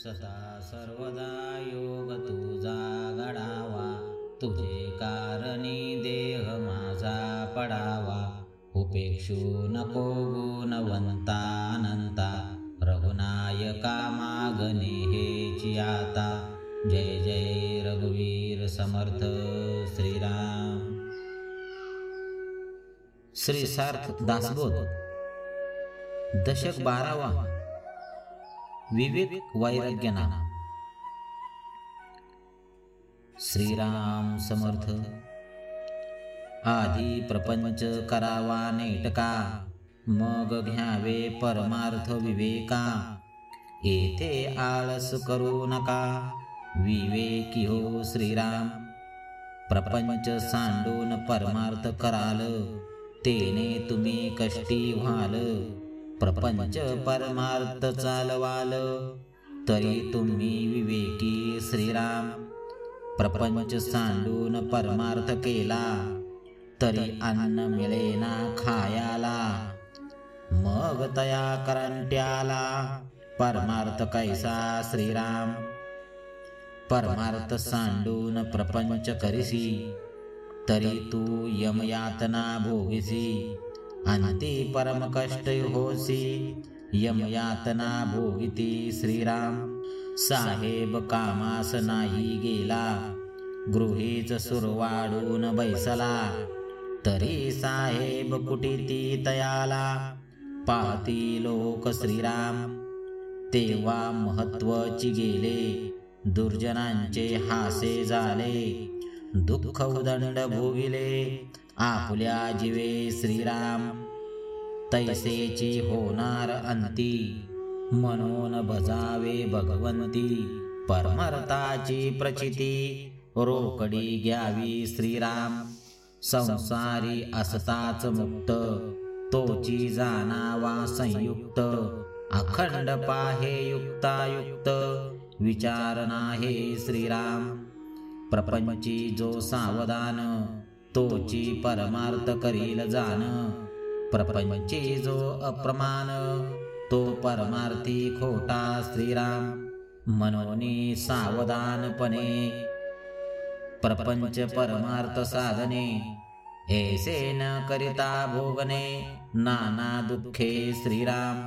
सदा सर्वदा योग तुझा घडावा, तुझे कारणी देह माझा पडावा. उपेक्षू नको गुणवंता अनंता, रघुनायका मागणे हेची आता. जय जय रघुवीर समर्थ श्रीराम. श्री सार्थ दासबोध दशक 12वा. विवेक वैराग्य नाम. श्रीराम समर्थ. आधी प्रपंच करावा नेटका, मग घ्यावे परमार्थ विवेका. येथे आळस करू नका, विवेकी हो श्रीराम. प्रपंच सांडून परमार्थ कराल, तेने तुम्ही कष्टी व्हाल. प्रपंच परमार्थ चालवाल, तरी तुम्ही विवेकी श्रीराम. प्रपंच सांडून परमार्थ केला, तरी अन्न मिळेना खायाला. मग तया करंट्याला, परमार्थ कैसा श्रीराम. परमार्थ सांडून प्रपंच करिसी, तरी तू यमयातना भोगिसी. अंती परम कष्ट होसी, यमयातना भोगिती श्रीराम. साहेब कामास नाही गेला, गृहीच सुरवाडून बैसला. तरी साहेब कुटीती तयाला, पाहती लोक श्रीराम. तेव्हा महत्वाची गेले, दुर्जनांचे हासे झाले. दुःख उदंड भोगिले, आपुल्या जीवे श्रीराम. तैसेची होणार अंती, म्हणून भजावे भगवंती. परमार्थाची प्रचिती, रोकडी घ्यावी श्रीराम. संसारी असताच मुक्त, तोची जाणावा संयुक्त. अखंड पाहे युक्तायुक्त, विचार नाहे श्रीराम. प्रपंची जो सावधान, तोची परमार्थ करील जाण. प्रपंची जो अप्रमाण, तो परमार्थी खोटा श्रीराम. मनोनी सावधानपणे, प्रपंच परमार्थ साधने. ऐसे न करिता भोगणे, नाना दुःखे श्रीराम.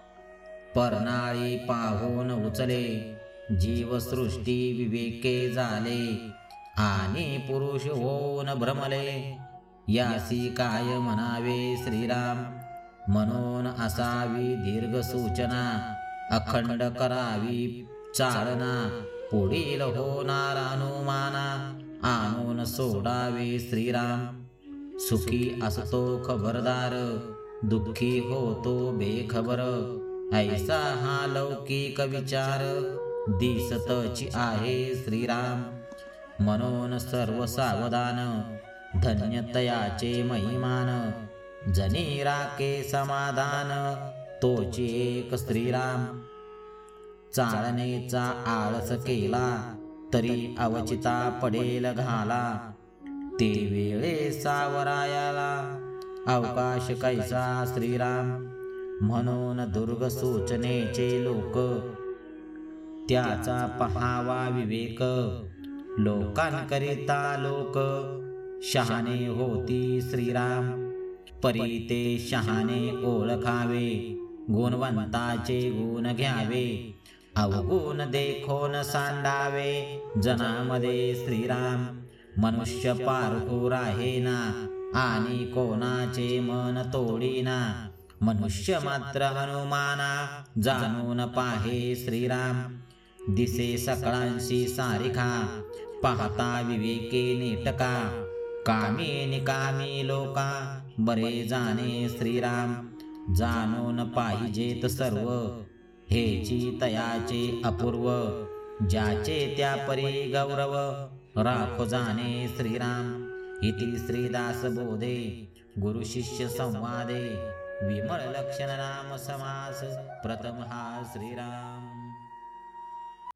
परनाळी पाहून उचले, जीवसृष्टी विवेके झाले. आणि पुरुष होऊन भ्रमले, यासी काय म्हणावे श्रीराम. म्हणून असावी दीर्घ सूचना, अखंड करावी चालना. पुढील होणार अनुमाना, आणून सोडावे श्रीराम. सुखी असतो खबरदार, दुःखी होतो बेखबर. ऐसा हा लौकिक विचार, दिसतची आहे श्रीराम. म्हणून सर्व सावधान, धन्यतयाचे महिमान. जनी राखे समाधान, तोची एक श्रीराम. चालण्याचा आळस केला, तरी अवचिता पडेल घाला. ते वेळे सावरायाला, अवकाश कैसा श्रीराम. म्हणून दुर्ग सूचनेचे लोक, त्याचा पहावा विवेक. लोकांकरिता लोक, शहाणे होती श्रीराम. परी ते शहाणे ओळखावे, गुणवंताचे गुण घ्यावे. अवगुण देखोन सांडावे, जनामध्ये श्रीराम. मनुष्य पारखू राहेना, आणि कोणाचे मन तोडीना. मनुष्य मात्र हनुमाना, जाणून पाहे श्रीराम. दिसे सकळांशी सारिखा, पाहता विवेके नेटका. कामी निकामी लोका, बरे जाणे श्रीराम. जाणून पाहिजेत सर्व, हेची तयाचे अपूर्व. ज्याचे त्या परी गौरव, राखो जाणे श्रीराम. इति श्रीदास बोधे, गुरु शिष्य संवादे. विमल लक्षण नाम समास, प्रथम हा श्रीराम.